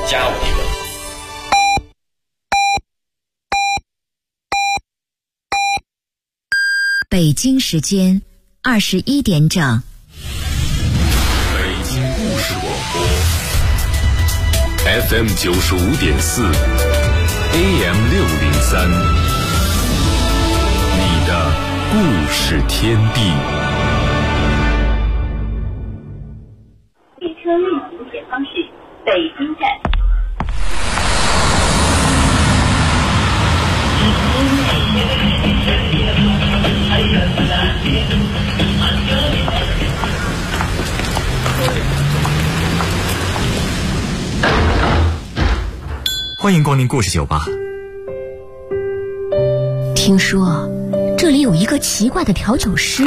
加我一个。 北京时间21点整。 北京故事广播 FM 95.4 AM 603，你的故事天地。 列车运行前方是北京站。 欢迎光临故事酒吧。 听说这里有一个奇怪的调酒师，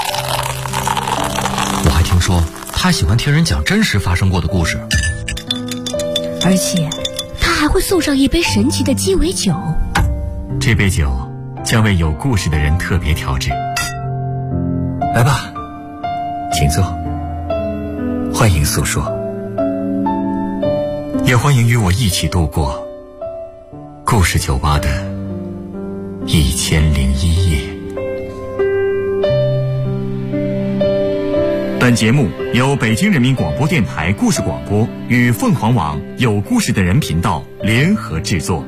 我还听说他喜欢听人讲真实发生过的故事， 而且他还会送上一杯神奇的鸡尾酒。 这杯酒将为有故事的人特别调制。来吧，请坐，欢迎诉说，也欢迎与我一起度过故事酒吧的1001夜。本节目由北京人民广播电台故事广播与凤凰网有故事的人频道联合制作。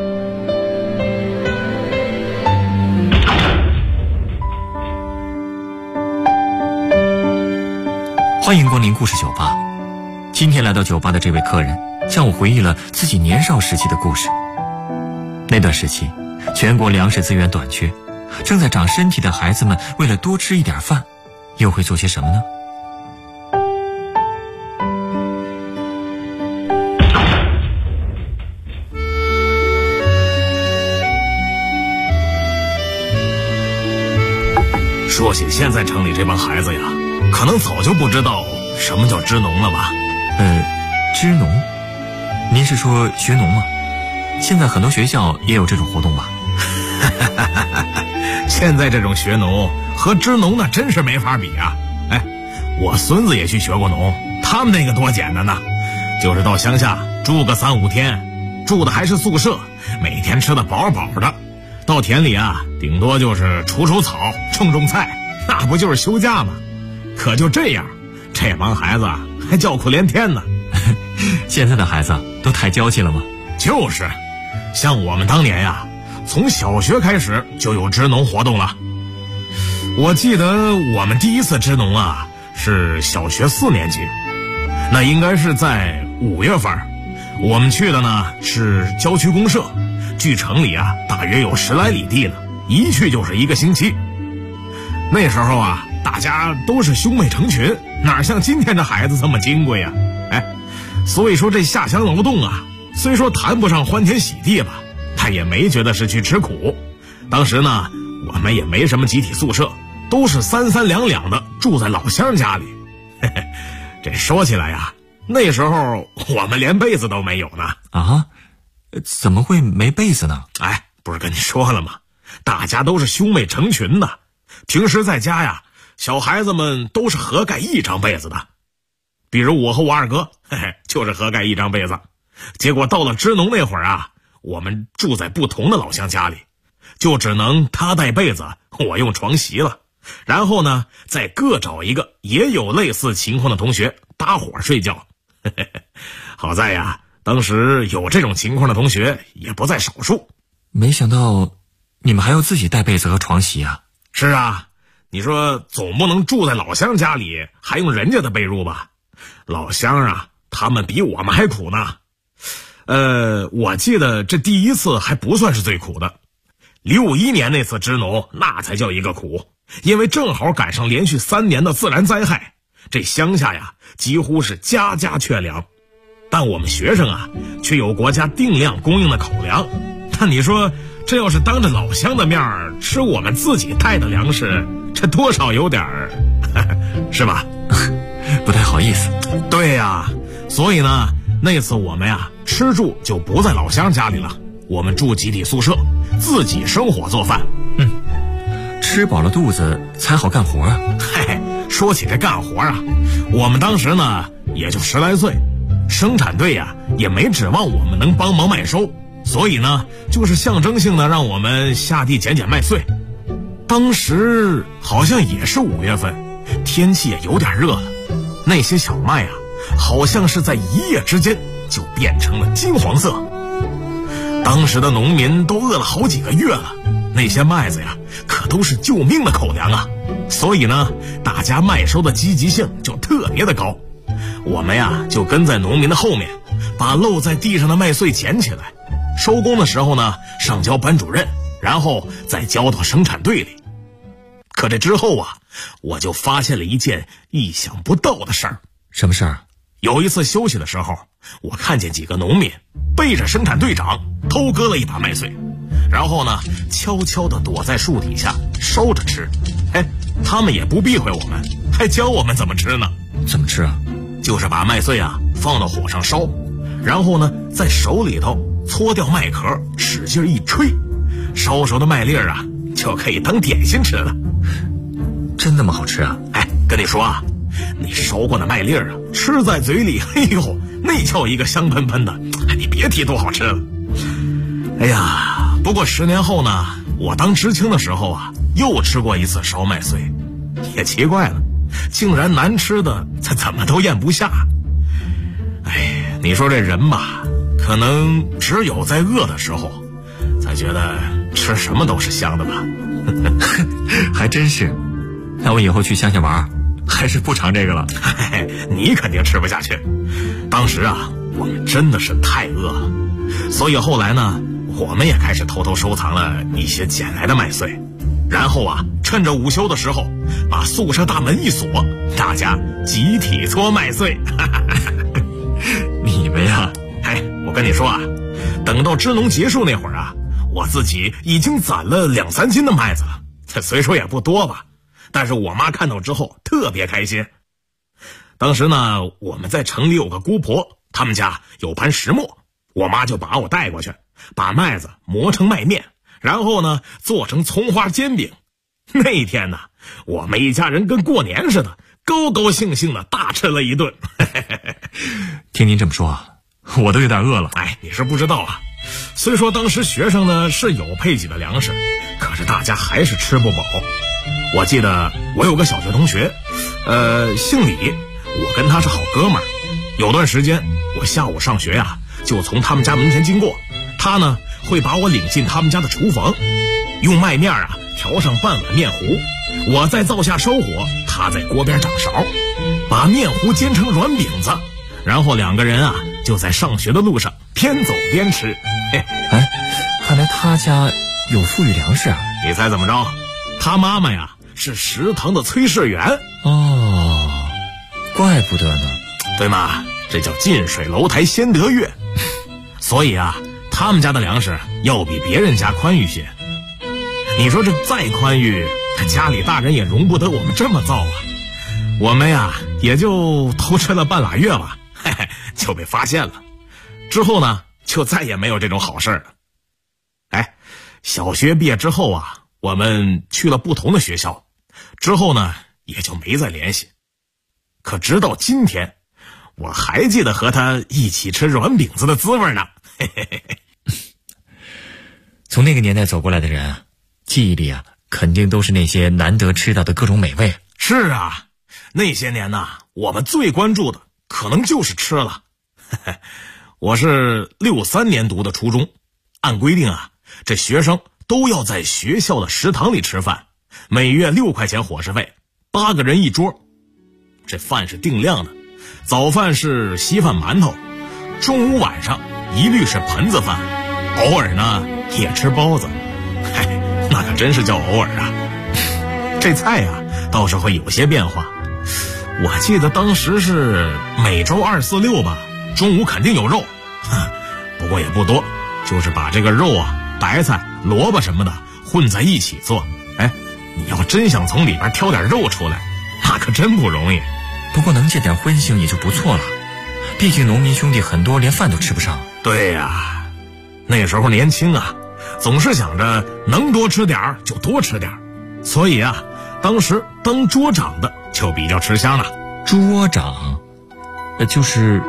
欢迎光临故事酒吧。今天来到酒吧的这位客人向我回忆了自己年少时期的故事。那段时期，全国粮食资源短缺，正在长身体的孩子们为了多吃一点饭，又会做些什么呢？ 说起现在城里这帮孩子呀，可能早就不知道什么叫支农了吧？ 支农？您是说学农吗？现在很多学校也有这种活动吧？ 现在这种学农和支农那真是没法比啊！哎，我孙子也去学过农，他们那个多简单呐，就是到乡下住个3-5天，住的还是宿舍，每天吃的饱饱的。到田里啊，顶多就是除草、种菜，那不就是休假吗？可就这样，这帮孩子还叫苦连天呢。 现在的孩子都太娇气了吗？ 就是，像我们当年呀，从小学开始就有支农活动了。我记得我们第一次支农啊，是小学4年级，那应该是在5月份。我们去的呢是郊区公社，距城里啊大约有10来里地呢，一去就是1个星期。那时候啊，大家都是兄妹成群，哪像今天这孩子这么金贵啊？哎，所以说这下乡劳动啊，虽说谈不上欢天喜地吧，但也没觉得是去吃苦。当时呢，我们也没什么集体宿舍，都是3-32-2的住在老乡家里。嘿嘿，这说起来呀，那时候我们连被子都没有呢。 啊？怎么会没被子呢？ 哎，不是跟你说了吗？大家都是兄妹成群的，平时在家呀，小孩子们都是合盖1张被子的。比如我和我二哥，嘿嘿，就是合盖1张被子。结果到了支农那会儿啊，我们住在不同的老乡家里，就只能他带被子，我用床席了。然后呢，再各找一个也有类似情况的同学搭伙睡觉。嘿嘿嘿，好在呀，当时有这种情况的同学也不在少数。 没想到你们还要自己带被子和床席啊？ 是啊，你说总不能住在老乡家里还用人家的被褥吧？老乡啊，他们比我们还苦呢。我记得这第一次还不算是最苦的，61年那次支农那才叫一个苦，因为正好赶上连续3年的自然灾害，这乡下呀几乎是家家缺粮，但我们学生啊却有国家定量供应的口粮。那你说这要是当着老乡的面吃我们自己带的粮食，这多少有点儿是吧？ 不太好意思。 对呀，所以呢，那次我们呀吃住就不在老乡家里了，我们住集体宿舍，自己生火做饭。 吃饱了肚子才好干活啊。 嘿，说起这干活啊，我们当时呢也就10来岁， 生产队呀也没指望我们能帮忙麦收，所以呢就是象征性的让我们下地捡捡麦穗。当时好像也是5月份，天气也有点热了，那些小麦啊好像是在一夜之间就变成了金黄色。当时的农民都饿了好几个月了，那些麦子呀可都是救命的口粮啊，所以呢大家麦收的积极性就特别的高。我们呀就跟在农民的后面，把漏在地上的麦穗捡起来，收工的时候呢上交班主任，然后再交到生产队里。可这之后啊，我就发现了一件意想不到的事儿。 什么事儿？ 有一次休息的时候，我看见几个农民背着生产队长偷割了一把麦穗，然后呢悄悄地躲在树底下烧着吃。他们也不避讳我们，还教我们怎么吃呢。 怎么吃啊？ 就是把麦穗啊放到火上烧，然后呢在手里头搓掉麦壳，使劲一吹，烧熟的麦粒儿啊就可以当点心吃了。 真那么好吃啊？ 跟你说啊，你熟过的麦粒儿啊，吃在嘴里，哎呦，那叫一个香喷喷的，你别提多好吃了。哎呀，不过10年后呢，我当知青的时候啊，又吃过一次烧麦穗，也奇怪了，竟然难吃的怎么都咽不下。你说这人吧，可能只有在饿的时候才觉得吃什么都是香的吧。 还真是。那我以后去乡下玩，还是不尝这个了。 你肯定吃不下去。当时啊，我们真的是太饿了，所以后来呢，我们也开始偷偷收藏了一些捡来的麦穗，然后啊，趁着午休的时候，把宿舍大门一锁，大家集体搓麦穗。 你们呀， 我跟你说啊，等到支农结束那会儿啊，我自己已经攒了2-3斤的麦子了，虽说也不多吧，但是我妈看到之后特别开心。当时呢，我们在城里有个姑婆，他们家有盘石磨，我妈就把我带过去，把麦子磨成麦面，然后呢做成葱花煎饼。那天呢，我们一家人跟过年似的，高高兴兴的大吃了一顿。 听您这么说，我都有点饿了。 你是不知道啊，虽说当时学生呢是有配给的粮食，可是大家还是吃不饱。我记得我有个小学同学，姓李，我跟他是好哥们儿。有段时间我下午上学呀，就从他们家门前经过，他呢会把我领进他们家的厨房，用麦面啊调上半碗面糊，我在灶下烧火，他在锅边掌勺，把面糊煎成软饼子，然后2个人啊就在上学的路上边走边吃。 看来他家有富裕粮食啊。 你猜怎么着？他妈妈呀是食堂的炊事员。 哦，怪不得呢。 对吗？这叫近水楼台先得月。所以啊，他们家的粮食要比别人家宽裕些。你说这再宽裕，家里大人也容不得我们这么造啊。我们呀也就偷吃了半拉月吧，就被发现了。之后呢就再也没有这种好事了。小学毕业之后啊，我们去了不同的学校，之后呢也就没再联系。可直到今天，我还记得和他一起吃软饼子的滋味呢。 从那个年代走过来的人啊，记忆里啊肯定都是那些难得吃到的各种美味。 是啊，那些年呢，我们最关注的可能就是吃了。我是63年读的初中，按规定啊，这学生都要在学校的食堂里吃饭，每月6块钱伙食费，8个人一桌。这饭是定量的，早饭是稀饭馒头，中午晚上一律是盆子饭，偶尔呢也吃包子。那可真是叫偶尔啊。这菜啊倒是会有些变化，我记得当时是每周2、4、6吧，中午肯定有肉，不过也不多，就是把这个肉啊、白菜、萝卜什么的混在一起做。你要真想从里边挑点肉出来，那可真不容易。 不过能见点荤腥也就不错了，毕竟农民兄弟很多连饭都吃不上。 对呀，那时候年轻啊，总是想着能多吃点就多吃点，所以啊，当时当桌长的就比较吃香了。 桌长，就是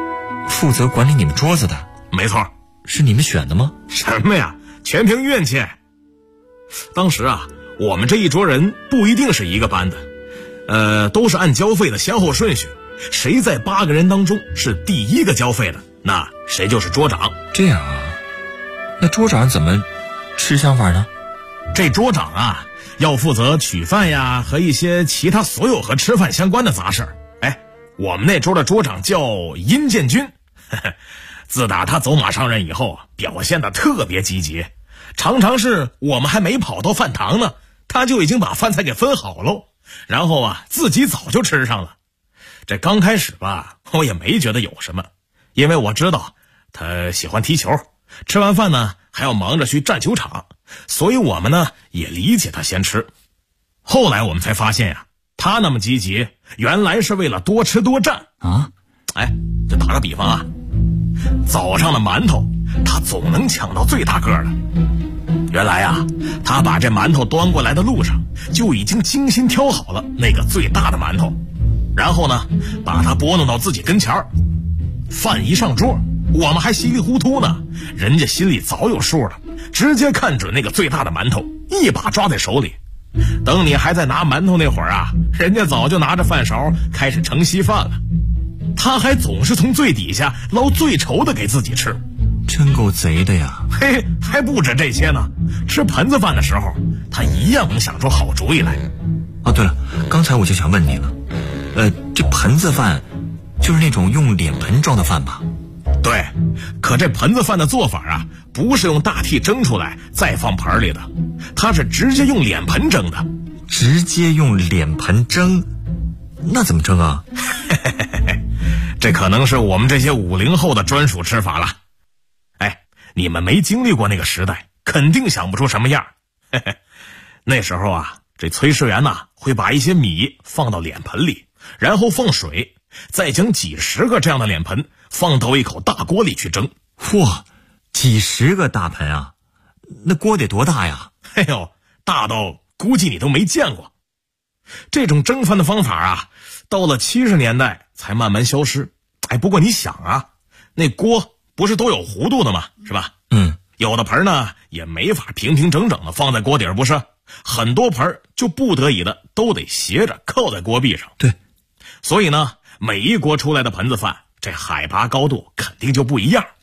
负责管理你们桌子的？ 没错。 是你们选的吗？ 什么呀，全凭运气。当时啊，我们这一桌人不一定是一个班的，都是按交费的先后顺序，谁在8个人当中是第一个交费的，那谁就是桌长。 这样啊，那桌长怎么吃香法呢？ 这桌长啊，要负责取饭呀和一些其他所有和吃饭相关的杂事。我们那桌的桌长叫殷建军，自打他走马上任以后啊，表现得特别积极，常常是我们还没跑到饭堂呢，他就已经把饭菜给分好喽，然后啊自己早就吃上了。这刚开始吧，我也没觉得有什么，因为我知道他喜欢踢球，吃完饭呢还要忙着去战球场，所以我们呢也理解他先吃。后来我们才发现呀，他那么积极，原来是为了多吃多占啊！ 就打个比方啊，早上的馒头他总能抢到最大个的。原来啊，他把这馒头端过来的路上就已经精心挑好了那个最大的馒头，然后呢把它拨弄到自己跟前儿。饭一上桌，我们还稀里糊涂呢，人家心里早有数了，直接看准那个最大的馒头，一把抓在手里。等你还在拿馒头那会儿啊，人家早就拿着饭勺开始盛稀饭了。他还总是从最底下捞最稠的给自己吃， 真够贼的呀！ 嘿，还不止这些呢，吃盆子饭的时候他一样能想出好主意来。 对了，刚才我就想问你了，这盆子饭就是那种用脸盆装的饭吧？ 对，可这盆子饭的做法啊，不是用大屉蒸出来再放盆里的，它是直接用脸盆蒸的。 直接用脸盆蒸？那怎么蒸啊？ 这可能是我们这些50后的专属吃法了。你们没经历过那个时代，肯定想不出什么样。那时候啊，这炊事员呐会把一些米放到脸盆里，然后放水，再将几十个这样的脸盆放到一口大锅里去蒸。 哇，几十个大盆啊，那锅得多大呀？ 大到估计你都没见过。这种蒸饭的方法啊，到了70年代才慢慢消失。不过你想啊，那锅不是都有弧度的吗？是吧？有的盆呢也没法平平整整的放在锅底儿，不是？很多盆就不得已的都得斜着靠在锅壁上。 对， 所以呢，每一锅出来的盆子饭，这海拔高度肯定就不一样。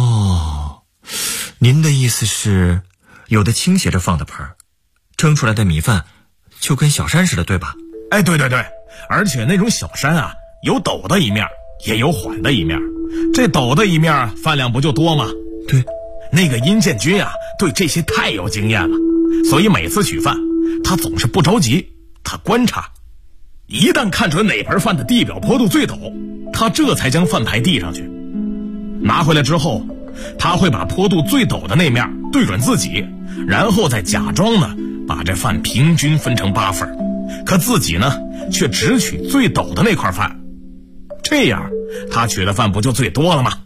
您的意思是，有的倾斜着放的盆，蒸出来的米饭就跟小山似的，对吧？ 对对对，而且那种小山啊，有陡的一面，也有缓的一面。这陡的一面饭量不就多吗？ 对， 那个殷建军啊，对这些太有经验了，所以每次取饭，他总是不着急，他观察，一旦看准哪盆饭的地表坡度最陡，他这才将饭排递上去。拿回来之后，他会把坡度最陡的那面对准自己，然后再假装呢把这饭平均分成8份，可自己呢却只取最陡的那块饭，这样他取的饭不就最多了吗？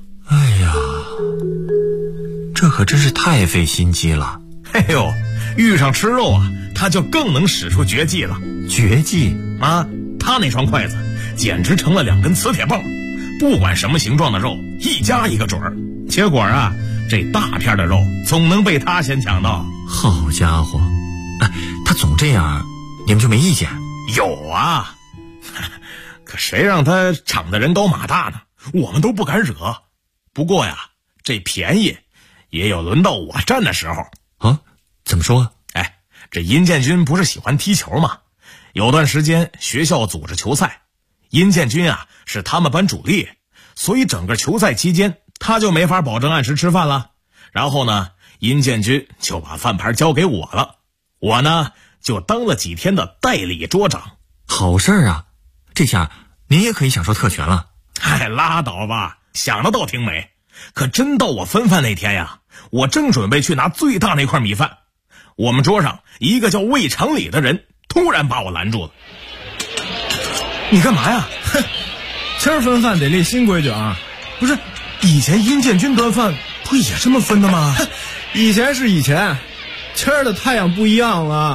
这可真是太费心机了。 遇上吃肉啊，他就更能使出绝技了。 绝技啊，他那双筷子简直成了2根磁铁棒，不管什么形状的肉一夹一个准儿。结果啊，这大片的肉总能被他先抢到。 好家伙，他总这样，你们就没意见？ 有啊，可谁让他抢的人高马大呢？我们都不敢惹。不过呀，这便宜也有轮到我占的时候啊。怎么说？ 这殷建军不是喜欢踢球吗？有段时间学校组织球赛，殷建军啊是他们班主力，所以整个球赛期间他就没法保证按时吃饭了。然后呢，殷建军就把饭盘交给我了，我呢就当了几天的代理桌长。 好事啊，这下您也可以享受特权了。 拉倒吧，想的倒挺美。可真到我分饭那天呀，我正准备去拿最大那块米饭，我们桌上一个叫魏长礼的人突然把我拦住了。你干嘛呀？ 今儿分饭得立新规矩啊！ 不是，以前殷建军端饭不也这么分的吗？ 以前是以前，今儿的太阳不一样了。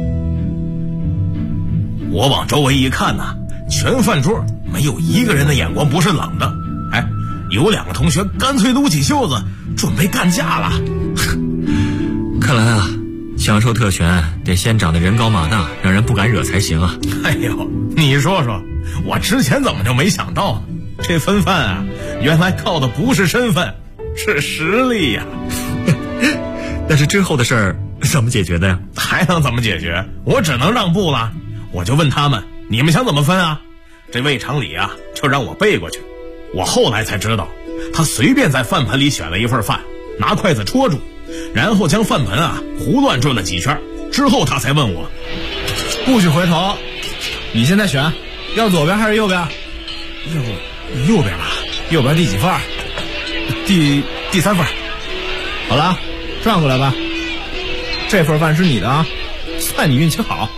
我往周围一看呢，全饭桌没有一个人的眼光不是冷的。 有2个同学干脆撸起袖子准备干架了。 看来啊，享受特权得先长得人高马大，让人不敢惹才行啊。 哎呦，你说说，我之前怎么就没想到呢？这分饭啊，原来靠的不是身份，是实力呀。 但是之后的事儿怎么解决的呀？ 还能怎么解决？我只能让步了。我就问他们，你们想怎么分啊？这魏长礼啊，就让我背过去。我后来才知道，他随便在饭盆里选了一份饭，拿筷子戳住，然后将饭盆啊胡乱转了几圈，之后他才问我， 不许回头，你现在选，要左边还是右边？ 右边吧。 右边第几份？第3份。好了，转过来吧。这份饭是你的啊，算你运气好。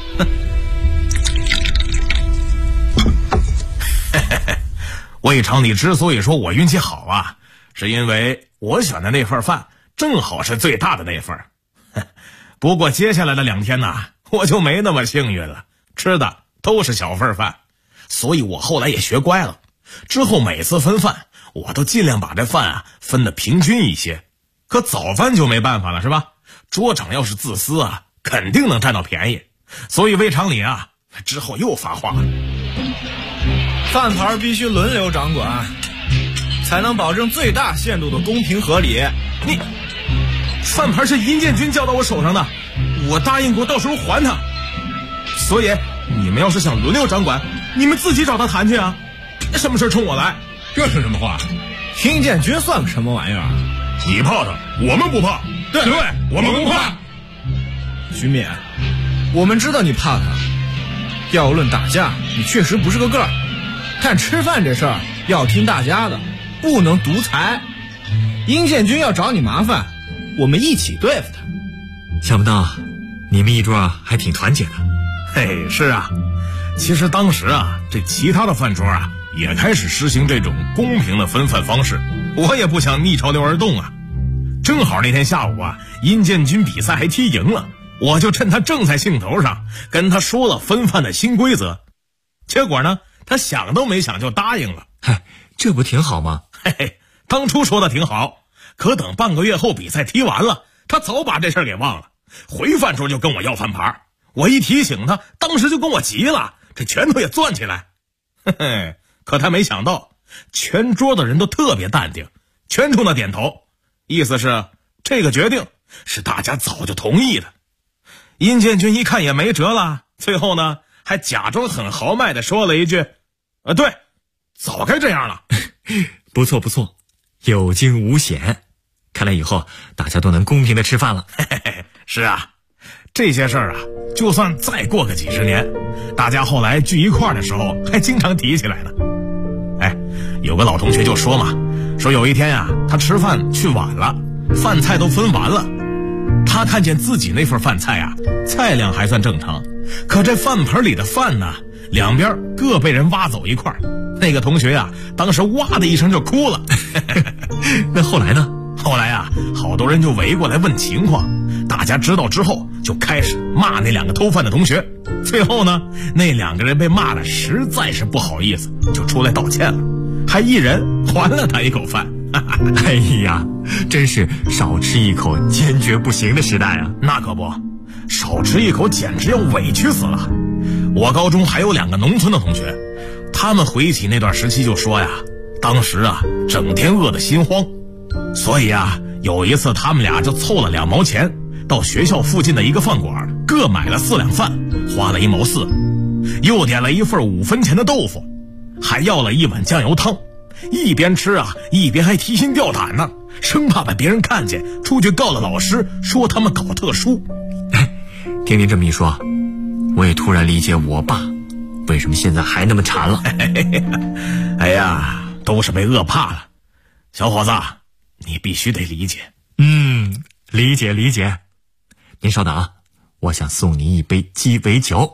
魏长礼之所以说我运气好啊，是因为我选的那份饭正好是最大的那份。不过接下来的2天呢，我就没那么幸运了，吃的都是小份饭，所以我后来也学乖了。之后每次分饭，我都尽量把这饭啊分得平均一些。可早饭就没办法了，是吧？桌长要是自私啊，肯定能占到便宜。所以魏长礼啊，之后又发话了。 饭盘必须轮流掌管，才能保证最大限度的公平合理。 你，饭盘是殷建军交到我手上的，我答应过到时候还他。所以你们要是想轮流掌管，你们自己找他谈去啊，别什么事冲我来。 这是什么话？殷建军算个什么玩意儿啊？ 你怕他，我们不怕。对，我们不怕。 徐勉，我们知道你怕他，要论打架，你确实不是个个儿。但吃饭这事儿要听大家的，不能独裁。殷建军要找你麻烦，我们一起对付他。 想不到你们一桌还挺团结的。 嘿，是啊，其实当时啊，这其他的饭桌啊也开始实行这种公平的分饭方式，我也不想逆潮流而动啊。正好那天下午啊，殷建军比赛还踢赢了，我就趁他正在兴头上跟他说了分饭的新规则。结果呢，他想都没想就答应了。 嗨，这不挺好吗？ 嘿嘿，当初说的挺好，可等半个月后比赛踢完了，他早把这事儿给忘了，回饭桌就跟我要饭盘。我一提醒他，当时就跟我急了，这拳头也攥起来。嘿嘿，可他没想到，全桌的人都特别淡定，全冲他点头，意思是这个决定是大家早就同意的。殷建军一看也没辙了，最后呢还假装很豪迈地说了一句：对，早该这样了。 不错不错，有惊无险，看来以后大家都能公平地吃饭了。 嘿嘿，是啊，这些事儿啊，就算再过个几十年，大家后来聚一块儿的时候还经常提起来呢。哎，有个老同学就说嘛，说有一天啊，他吃饭去晚了，饭菜都分完了，他看见自己那份饭菜啊，菜量还算正常，可这饭盆里的饭呢，两边各被人挖走一块。那个同学啊，当时哇的一声就哭了。 那后来呢？ 后来啊，好多人就围过来问情况，大家知道之后就开始骂那2个偷饭的同学。最后呢，那2个人被骂的实在是不好意思，就出来道歉了，还一人还了他一口饭。 哎呀，真是少吃一口坚决不行的时代啊！ 那可不，少吃一口简直要委屈死了。我高中还有2个农村的同学，他们回忆起那段时期就说呀，当时啊整天饿得心慌，所以啊有一次他们俩就凑了2毛钱，到学校附近的一个饭馆各买了4两饭，花了1毛4，又点了一份5分钱的豆腐，还要了1碗酱油汤。一边吃啊一边还提心吊胆呢，生怕把别人看见出去告了老师，说他们搞特殊。 听您这么一说，我也突然理解我爸为什么现在还那么馋了。 哎呀，都是被饿怕了。小伙子，你必须得理解。 理解理解。您稍等啊，我想送您一杯鸡尾酒。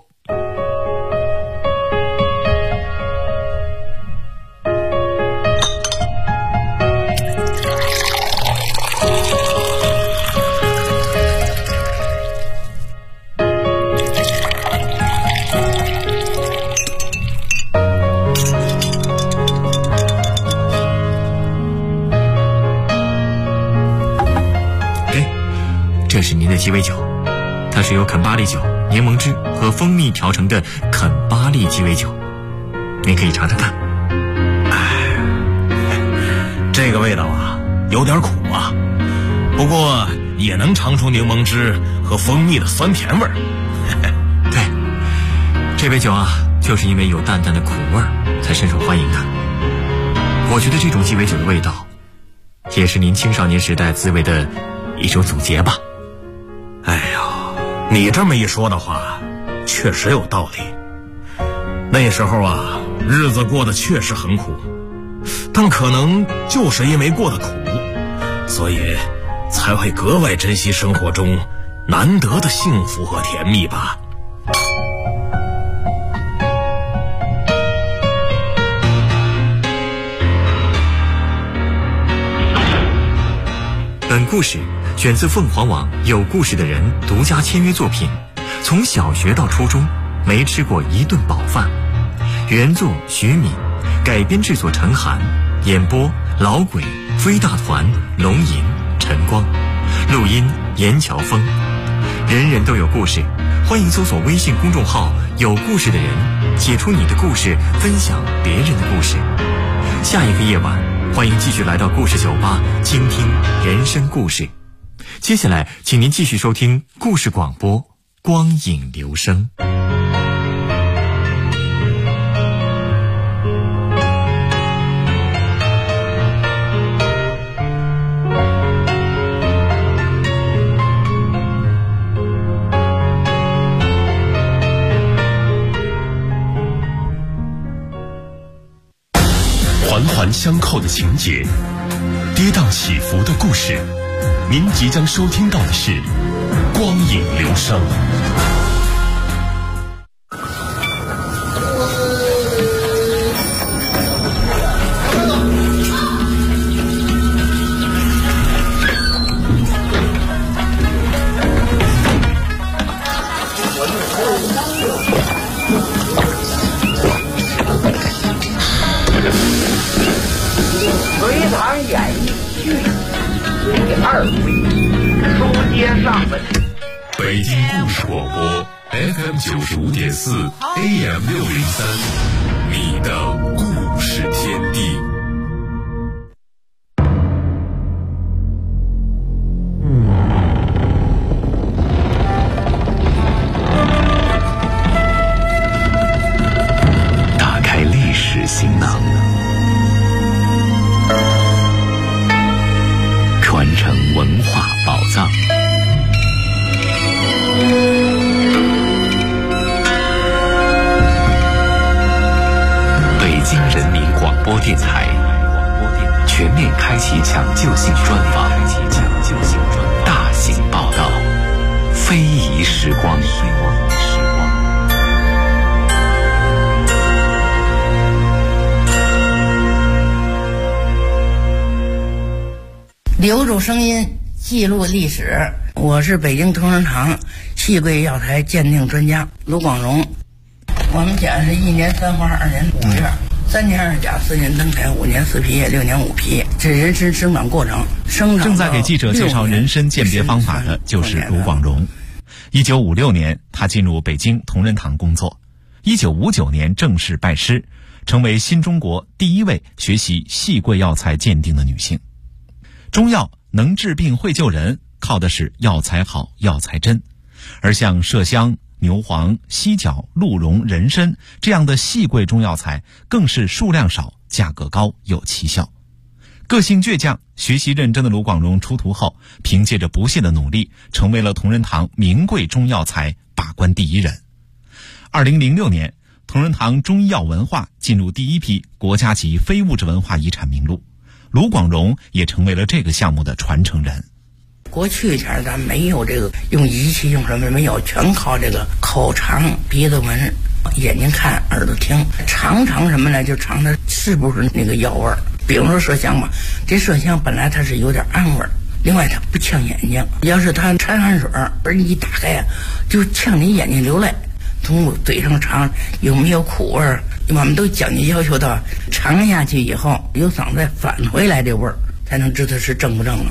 鸡尾酒，它是由肯巴利酒、柠檬汁和蜂蜜调成的肯巴利鸡尾酒，你可以尝尝看。 这个味道啊，有点苦啊，不过也能尝出柠檬汁和蜂蜜的酸甜味儿。 对，这杯酒啊，就是因为有淡淡的苦味儿，才深受欢迎的。我觉得这种鸡尾酒的味道，也是您青少年时代滋味的一种总结吧。 哎呀，你这么一说的话，确实有道理。那时候啊，日子过得确实很苦，但可能就是因为过得苦，所以才会格外珍惜生活中难得的幸福和甜蜜吧。 本故事选自凤凰网有故事的人独家签约作品《从小学到初中没吃过一顿饱饭》，原作徐敏，改编制作陈寒，演播老鬼、飞大团、龙吟、陈光，录音严乔峰。人人都有故事，欢迎搜索微信公众号有故事的人，写出你的故事，分享别人的故事。下一个夜晚，欢迎继续来到故事酒吧，倾听人生故事。接下来请您继续收听故事广播《光影留声》。 环环相扣的情节，跌宕起伏的故事，您即将收听到的是《光影留声》。 隋唐演义续第2回，书接上文。 北京故事广播 FM 95.4 AM 603，你的故事天地。打开历史行囊，传承文化宝藏。北京人民广播电台全面开启抢救性专访，大型报道，非遗时光。 留住声音，记录历史。我是北京同仁堂细桂药材鉴定专家卢广荣。我们讲是1年3花2年5月，3年2甲4年登台5年4皮叶6年5皮，这人参生长过程。 正在给记者介绍人参鉴别方法的就是卢广荣。1956年，他进入北京同仁堂工作。1959年正式拜师，成为新中国第一位学习细桂药材鉴定的女性。中药能治病会救人，靠的是药材好药材真，而像麝香、牛黄、犀角、鹿茸、人参这样的细桂中药材更是数量少、价格高、有奇效。个性倔强、学习认真的卢广荣出徒后，凭借着不懈的努力，成为了同仁堂名贵中药材把关第一人。2006年，同仁堂中医药文化进入第一批国家级非物质文化遗产名录，卢广荣也成为了这个项目的传承人。 过去前咱没有这个用仪器用什么没有，全靠这个口尝、鼻子闻、眼睛看、耳朵听，尝什么呢？就尝它是不是那个药味儿。比如说麝香吧，这麝香本来它是有点暗味儿，另外它不呛眼睛。要是它掺汗水而你一打开啊，就呛你眼睛流泪。从嘴上尝有没有苦味儿，我们都讲究要求到尝下去以后有嗓子再返回来这味儿，才能知道是正不正了。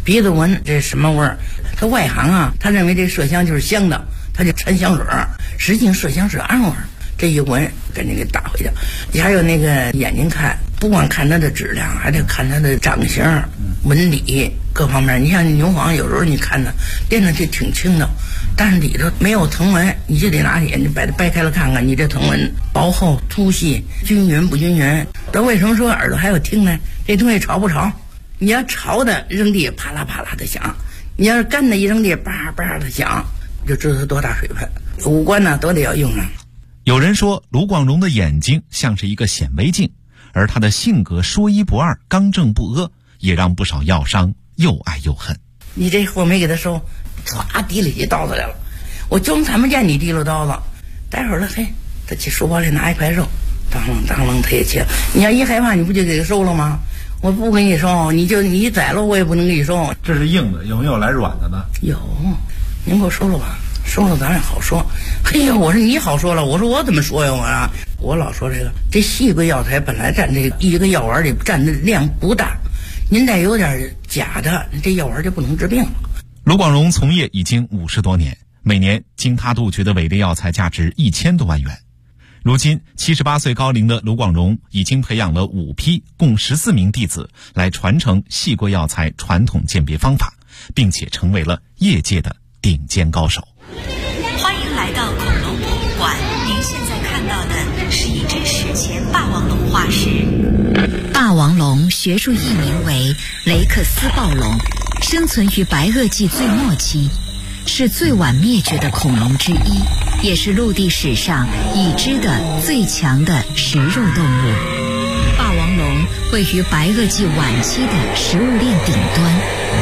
鼻子闻这什么味儿？他外行啊，他认为这麝香就是香的，他就掺香水，实际上麝香是暗味儿。这一闻，赶紧给打回去。还有那个眼睛看，不光看它的质量，还得看它的长相、纹理各方面。你像牛黄，有时候你看它练的就挺轻的，但是里头没有藤纹，你就得拿眼睛把它掰开了看看，你这藤纹薄厚、粗细、均匀不均匀。这为什么说耳朵还要听呢？这东西潮不潮？你要潮的扔地啪啦啪啦的响，你要是干的一扔地叭叭的响，就知道它多大水分。五官呢都得要用上。 有人说卢广荣的眼睛像是一个显微镜，而他的性格说一不二、刚正不阿，也让不少药商又爱又恨。 你这货没给他收，唰提起刀子来了，我就他妈见你提了刀子，待会儿了，嘿，他去书包里拿一块肉，当啷当啷他也切。你要一害怕，你不就给他收了吗？我不给你收，你宰了我也不能给你收。 这是硬的，有没有来软的呢？ 有，您给我收了吧。收了咱也好说。嘿呀，我说你好说了，我说我怎么说呀？我老说这细桂药材本来占这一个药丸里占的量不大，您再有点假的，这药丸就不能治病了。 卢广荣从业已经50多年，每年经他杜绝的伪劣药材价值1000多万元。如今78岁高龄的卢广荣已经培养了5批共14名弟子来传承细桂药材传统鉴别方法，并且成为了业界的顶尖高手。 欢迎来到恐龙博物馆，您现在看到的是一只史前霸王龙化石。 霸王龙学术译名为雷克斯暴龙，生存于白垩纪最末期，是最晚灭绝的恐龙之一，也是陆地史上已知的最强的食肉动物。霸王龙位于白垩纪晚期的食物链顶端。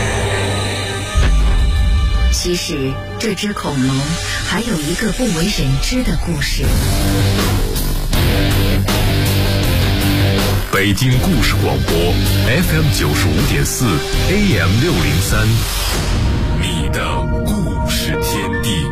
其实这只恐龙还有一个不为人知的故事。 北京故事广播 FM 95.4 AM 603，你的故事天地。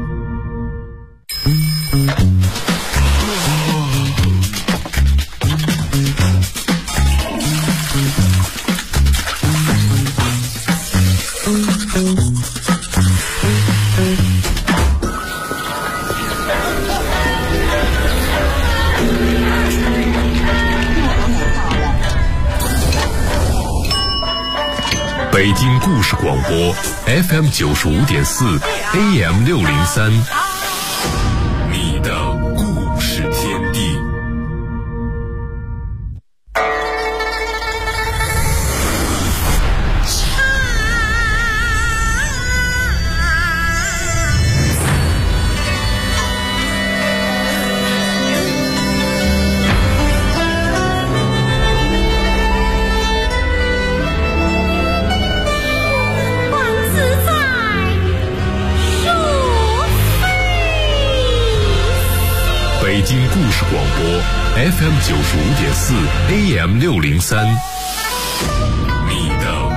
北京故事广播 FM 95.4 AM 603，你的故事天地。北京故事广播 FM 95.4 AM 603，你的